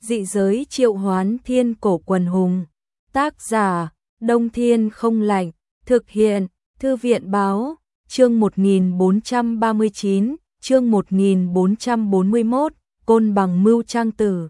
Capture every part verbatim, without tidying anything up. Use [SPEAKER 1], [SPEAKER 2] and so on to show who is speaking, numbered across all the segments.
[SPEAKER 1] Dị giới triệu hoán thiên cổ quần hùng. Tác giả, Đông Thiên Không Lạnh. Thực hiện, Thư viện Báo. Chương một nghìn bốn trăm ba mươi chín, chương một nghìn bốn trăm bốn mươi mốt, Côn Bằng mưu trang tử.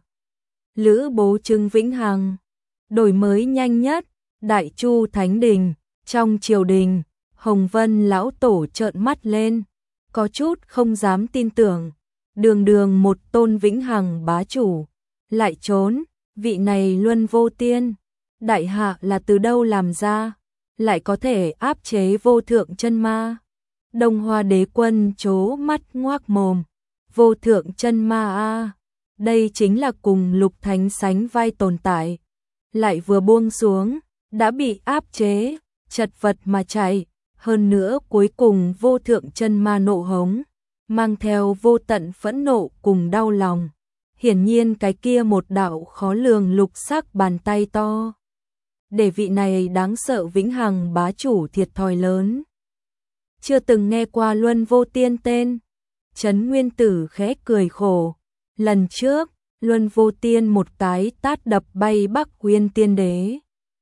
[SPEAKER 1] Lữ Bố Trưng Vĩnh Hằng. Đổi mới nhanh nhất, Đại Chu Thánh Đình. Trong triều đình, Hồng Vân lão tổ trợn mắt lên, có chút không dám tin tưởng. Đường đường một tôn Vĩnh Hằng bá chủ, lại trốn, vị này Luân Vô Tiên, đại hạ là từ đâu làm ra, lại có thể áp chế vô thượng chân ma. Đông Hoa đế quân trố mắt ngoác mồm, vô thượng chân ma a, đây chính là cùng Lục Thánh sánh vai tồn tại, lại vừa buông xuống, đã bị áp chế, chật vật mà chạy, hơn nữa cuối cùng vô thượng chân ma nộ hống, mang theo vô tận phẫn nộ cùng đau lòng. Hiển nhiên cái kia một đạo khó lường lục sắc bàn tay to, để vị này đáng sợ Vĩnh Hằng bá chủ thiệt thòi lớn. Chưa từng nghe qua Luân Vô Tiên tên, Trấn Nguyên Tử khẽ cười khổ. Lần trước, Luân Vô Tiên một cái tát đập bay Bắc Nguyên Tiên Đế.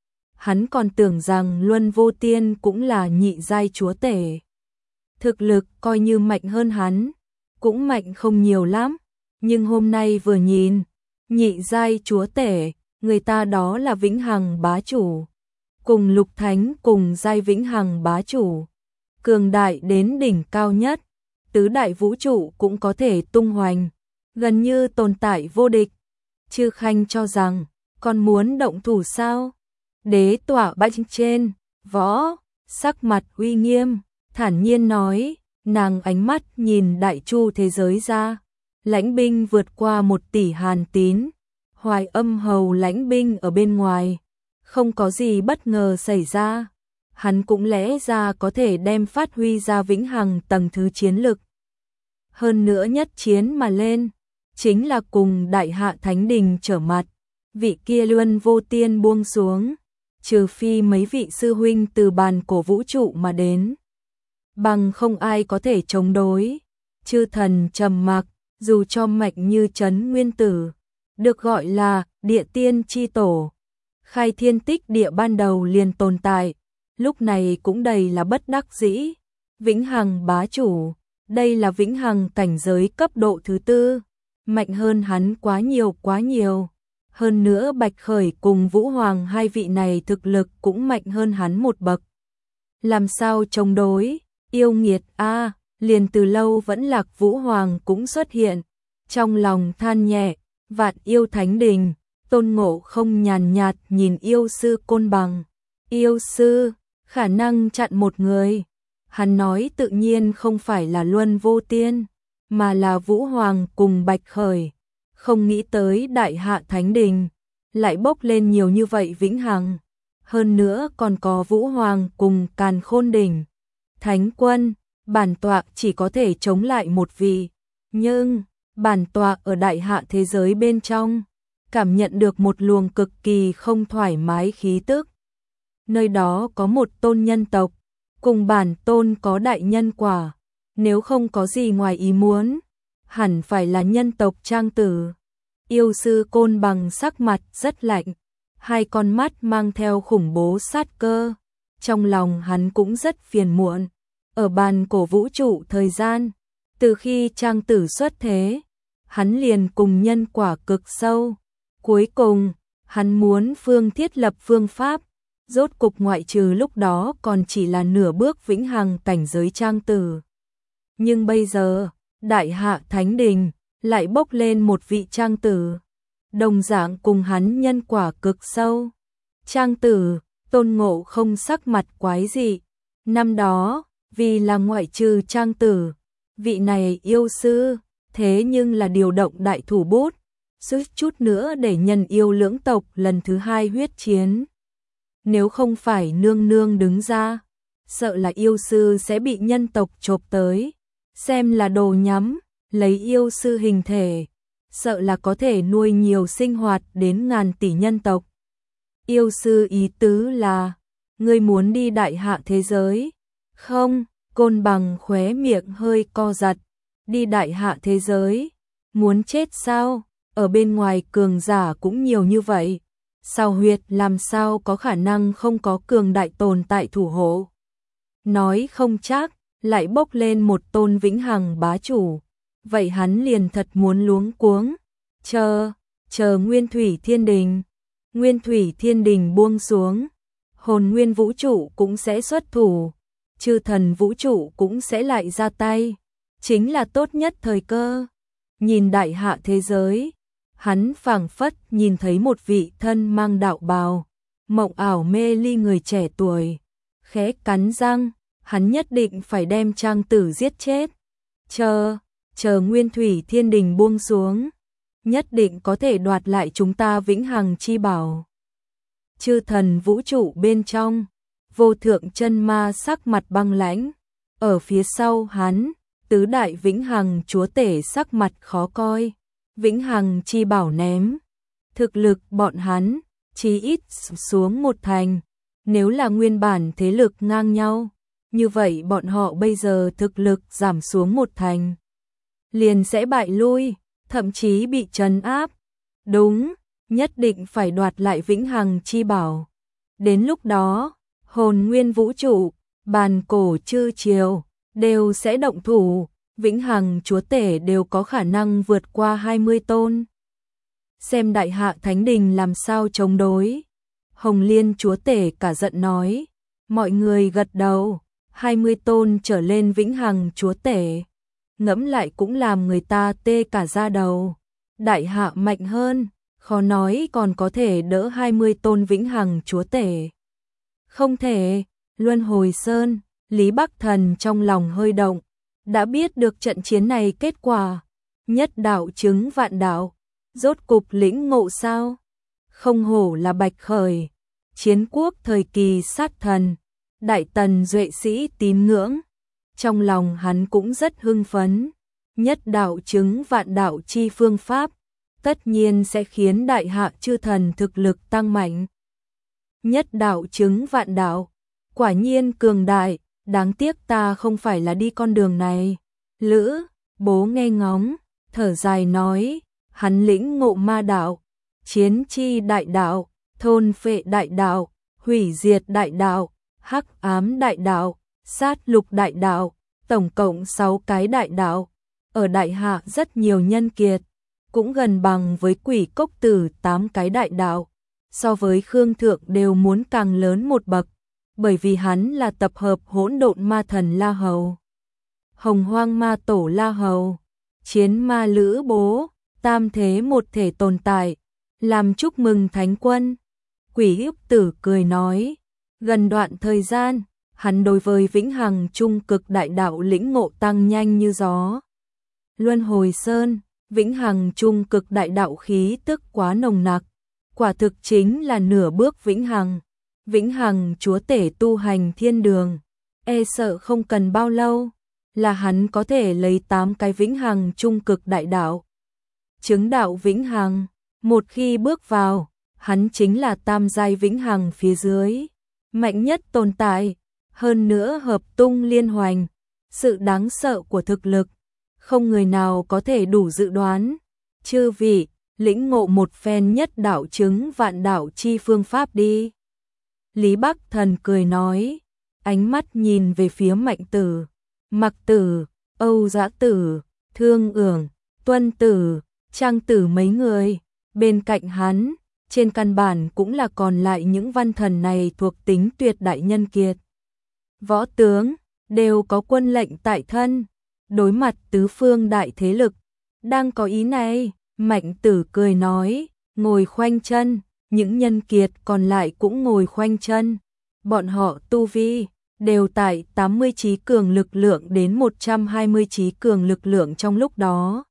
[SPEAKER 1] Hắn còn tưởng rằng Luân Vô Tiên cũng là nhị giai chúa tể. Thực lực coi như mạnh hơn hắn, cũng mạnh không nhiều lắm. Nhưng hôm nay vừa nhìn, nhị giai chúa tể, người ta đó là Vĩnh Hằng bá chủ. Cùng Lục Thánh cùng giai Vĩnh Hằng bá chủ. Cường đại đến đỉnh cao nhất, tứ đại vũ trụ cũng có thể tung hoành, gần như tồn tại vô địch. Chư Khanh cho rằng, còn muốn động thủ sao? Đế tọa bạch trên, võ, sắc mặt uy nghiêm, thản nhiên nói, nàng ánh mắt nhìn đại chu thế giới ra. Lãnh binh vượt qua một tỷ hàn tín, Hoài Âm hầu lãnh binh ở bên ngoài, không có gì bất ngờ xảy ra. Hắn cũng lẽ ra có thể đem phát huy ra Vĩnh Hằng tầng thứ chiến lực. Hơn nữa nhất chiến mà lên, chính là cùng Đại Hạ Thánh Đình trở mặt, vị kia Luân Vô Tiên buông xuống, trừ phi mấy vị sư huynh từ bàn cổ vũ trụ mà đến, bằng không ai có thể chống đối. Chư thần trầm mặc, dù cho mạnh như Trấn Nguyên Tử, được gọi là địa tiên chi tổ, khai thiên tích địa ban đầu liền tồn tại, lúc này cũng đầy là bất đắc dĩ. Vĩnh Hằng bá chủ, đây là Vĩnh Hằng cảnh giới cấp độ thứ tư, mạnh hơn hắn quá nhiều quá nhiều. Hơn nữa Bạch Khởi cùng Vũ Hoàng hai vị này thực lực cũng mạnh hơn hắn một bậc. Làm sao chống đối, yêu nghiệt a, liền từ lâu vẫn lạc Vũ Hoàng cũng xuất hiện, trong lòng than nhẹ, vạn yêu Thánh Đình. Tôn Ngộ Không nhàn nhạt nhìn yêu sư Côn Bằng. Yêu sư, khả năng chặn một người. Hắn nói tự nhiên không phải là Luân Vô Tiên, mà là Vũ Hoàng cùng Bạch Khởi. Không nghĩ tới Đại Hạ Thánh Đình lại bốc lên nhiều như vậy Vĩnh Hằng. Hơn nữa còn có Vũ Hoàng cùng Càn Khôn Đỉnh. Thánh quân, bản tọa chỉ có thể chống lại một vị. Nhưng, bản tọa ở Đại Hạ thế giới bên trong, cảm nhận được một luồng cực kỳ không thoải mái khí tức. Nơi đó có một tôn nhân tộc, cùng bản tôn có đại nhân quả. Nếu không có gì ngoài ý muốn, hẳn phải là nhân tộc Trang Tử. Yêu sư Côn Bằng sắc mặt rất lạnh, hai con mắt mang theo khủng bố sát cơ. Trong lòng hắn cũng rất phiền muộn. Ở bàn cổ vũ trụ thời gian, từ khi Trang Tử xuất thế, hắn liền cùng nhân quả cực sâu. Cuối cùng, hắn muốn phương thiết lập phương pháp, rốt cục ngoại trừ lúc đó còn chỉ là nửa bước Vĩnh Hằng cảnh giới Trang Tử. Nhưng bây giờ, Đại Hạ Thánh Đình lại bốc lên một vị Trang Tử, đồng dạng cùng hắn nhân quả cực sâu. Trang Tử, Tôn Ngộ Không sắc mặt quái dị. Năm đó, vì là ngoại trừ Trang Tử, vị này yêu sư, thế nhưng là điều động đại thủ bút, suýt chút nữa để nhân yêu lưỡng tộc lần thứ hai huyết chiến. Nếu không phải nương nương đứng ra, sợ là yêu sư sẽ bị nhân tộc chộp tới, xem là đồ nhắm, lấy yêu sư hình thể, sợ là có thể nuôi nhiều sinh hoạt đến ngàn tỷ nhân tộc. Yêu sư ý tứ là, ngươi muốn đi Đại Hạ thế giới? Không, Côn Bằng khóe miệng hơi co giật. Đi Đại Hạ thế giới? Muốn chết sao? ở bên ngoài cường giả cũng nhiều như vậy, sao huyệt làm sao có khả năng không có cường đại tồn tại thủ hộ. Nói không chắc, lại bốc lên một tôn vĩnh hằng bá chủ, vậy hắn liền thật muốn luống cuống, chờ, chờ Nguyên Thủy Thiên Đình. Nguyên Thủy Thiên Đình buông xuống, hồn nguyên vũ trụ cũng sẽ xuất thủ, chư thần vũ trụ cũng sẽ lại ra tay, chính là tốt nhất thời cơ. Nhìn đại hạ thế giới, hắn phảng phất nhìn thấy một vị thân mang đạo bào, mộng ảo mê ly người trẻ tuổi, khẽ cắn răng, hắn nhất định phải đem Trang Tử giết chết. Chờ, chờ Nguyên Thủy Thiên Đình buông xuống, nhất định có thể đoạt lại chúng ta vĩnh hằng chi bảo. Chư thần vũ trụ bên trong, vô thượng chân ma sắc mặt băng lãnh, ở phía sau hắn, tứ đại vĩnh hằng chúa tể sắc mặt khó coi, vĩnh hằng chi bảo ném, thực lực bọn hắn chí ít xuống một thành, nếu là nguyên bản thế lực ngang nhau, như vậy bọn họ bây giờ thực lực giảm xuống một thành, liền sẽ bại lui, thậm chí bị trấn áp. Đúng, nhất định phải đoạt lại vĩnh hằng chi bảo. Đến lúc đó, hồn nguyên vũ trụ, bàn cổ chư triều đều sẽ động thủ, vĩnh hằng chúa tể đều có khả năng vượt qua hai mươi tôn. Xem đại hạ thánh đình làm sao chống đối. Hồng Liên chúa tể cả giận nói, mọi người gật đầu, hai mươi tôn trở lên vĩnh hằng chúa tể. Ngẫm lại cũng làm người ta tê cả da đầu. Đại hạ mạnh hơn, khó nói còn có thể đỡ hai mươi tôn vĩnh hằng chúa tể. Không thể, Luân Hồi Sơn, Lý Bắc Thần trong lòng hơi động, đã biết được trận chiến này kết quả, nhất đạo chứng vạn đạo, rốt cục lĩnh ngộ sao? Không hổ là Bạch Khởi, chiến quốc thời kỳ sát thần, đại tần duệ sĩ tín ngưỡng, trong lòng hắn cũng rất hưng phấn, nhất đạo chứng vạn đạo chi phương pháp, tất nhiên sẽ khiến đại hạ chư thần thực lực tăng mạnh. Nhất đạo chứng vạn đạo, quả nhiên cường đại, đáng tiếc ta không phải là đi con đường này. Lữ, bố nghe ngóng, thở dài nói, hắn lĩnh ngộ ma đạo, chiến chi đại đạo, thôn phệ đại đạo, hủy diệt đại đạo, hắc ám đại đạo, sát lục đại đạo, tổng cộng sáu cái đại đạo. Ở đại hạ rất nhiều nhân kiệt, cũng gần bằng với Quỷ Cốc Tử tám cái đại đạo, so với Khương Thượng đều muốn càng lớn một bậc, bởi vì hắn là tập hợp hỗn độn ma thần La Hầu, Hồng Hoang ma tổ La Hầu, chiến ma Lữ bố, tam thế một thể tồn tại, làm chúc mừng thánh quân. Quỷ Ức Tử cười nói, gần đoạn thời gian, hắn đối với vĩnh hằng trung cực đại đạo lĩnh ngộ tăng nhanh như gió. Luân Hồi Sơn, vĩnh hằng trung cực đại đạo khí tức quá nồng nặc, quả thực chính là nửa bước vĩnh hằng. Vĩnh hằng chúa tể tu hành thiên đường, e sợ không cần bao lâu, là hắn có thể lấy tám cái vĩnh hằng trung cực đại đạo. Chứng đạo vĩnh hằng, một khi bước vào, hắn chính là tam giai vĩnh hằng phía dưới, mạnh nhất tồn tại, hơn nữa hợp tung liên hoành, sự đáng sợ của thực lực, không người nào có thể đủ dự đoán. Chư vị, lĩnh ngộ một phen nhất đạo chứng vạn đạo chi phương pháp đi. Lý Bắc Thần cười nói, ánh mắt nhìn về phía Mạnh Tử, Mặc Tử, Âu Dã Tử, Thương Ưởng, Tuân Tử, Trang Tử mấy người, bên cạnh hắn, trên căn bản cũng là còn lại những văn thần này thuộc tính tuyệt đại nhân kiệt. Võ tướng, đều có quân lệnh tại thân, đối mặt tứ phương đại thế lực, đang có ý này, Mạnh Tử cười nói, ngồi khoanh chân. Những nhân kiệt còn lại cũng ngồi khoanh chân, bọn họ tu vi đều tại tám mươi trí cường lực lượng đến một trăm hai mươi trí cường lực lượng trong lúc đó.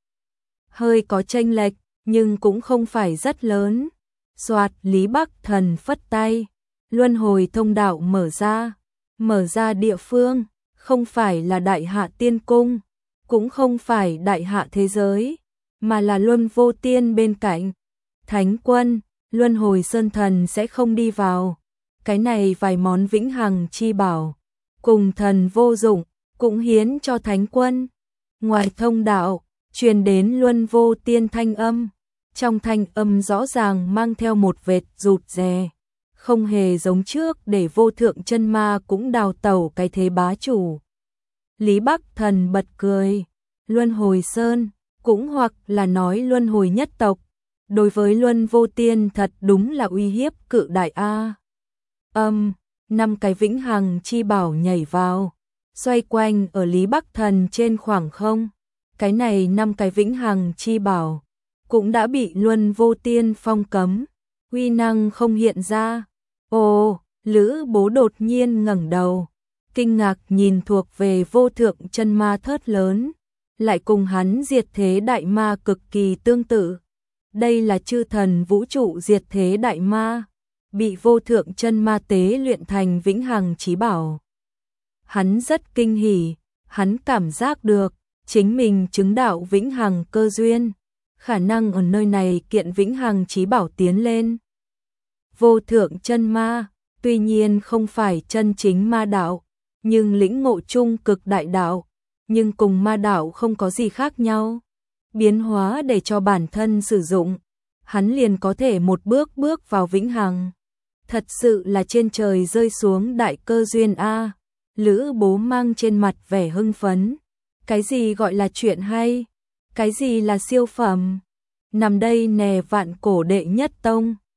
[SPEAKER 1] Hơi có chênh lệch, nhưng cũng không phải rất lớn. Soạt, Lý Bắc Thần phất tay, luân hồi thông đạo mở ra, mở ra địa phương, không phải là đại hạ tiên cung, cũng không phải đại hạ thế giới, mà là Luân Vô Tiên bên cạnh. Thánh quân, Luân Hồi Sơn thần sẽ không đi vào, cái này vài món vĩnh hằng chi bảo, cùng thần vô dụng, cũng hiến cho thánh quân. Ngoài thông đạo, truyền đến Luân Vô Tiên thanh âm, trong thanh âm rõ ràng mang theo một vệt rụt rè, không hề giống trước để vô thượng chân ma cũng đào tẩu cái thế bá chủ. Lý Bắc Thần bật cười, Luân Hồi Sơn, cũng hoặc là nói Luân Hồi nhất tộc, đối với Luân Vô Tiên thật đúng là uy hiếp cự đại a. Âm, năm cái vĩnh hằng chi bảo nhảy vào, xoay quanh ở Lý Bắc Thần trên khoảng không. Cái này năm cái vĩnh hằng chi bảo cũng đã bị Luân Vô Tiên phong cấm, uy năng không hiện ra. Ồ, Lữ Bố đột nhiên ngẩng đầu, kinh ngạc nhìn thuộc về vô thượng chân ma thớt lớn, lại cùng hắn diệt thế đại ma cực kỳ tương tự. Đây là chư thần vũ trụ diệt thế đại ma, bị vô thượng chân ma tế luyện thành vĩnh hằng chí bảo. Hắn rất kinh hỉ, hắn cảm giác được chính mình chứng đạo vĩnh hằng cơ duyên, khả năng ở nơi này kiện vĩnh hằng chí bảo tiến lên. Vô thượng chân ma, tuy nhiên không phải chân chính ma đạo, nhưng lĩnh ngộ chung cực đại đạo, nhưng cùng ma đạo không có gì khác nhau. Biến hóa để cho bản thân sử dụng, hắn liền có thể một bước bước vào vĩnh hằng. Thật sự là trên trời rơi xuống đại cơ duyên a. Lữ Bố mang trên mặt vẻ hưng phấn. Cái gì gọi là chuyện hay? Cái gì là siêu phẩm? Nằm đây nè vạn cổ đệ nhất tông,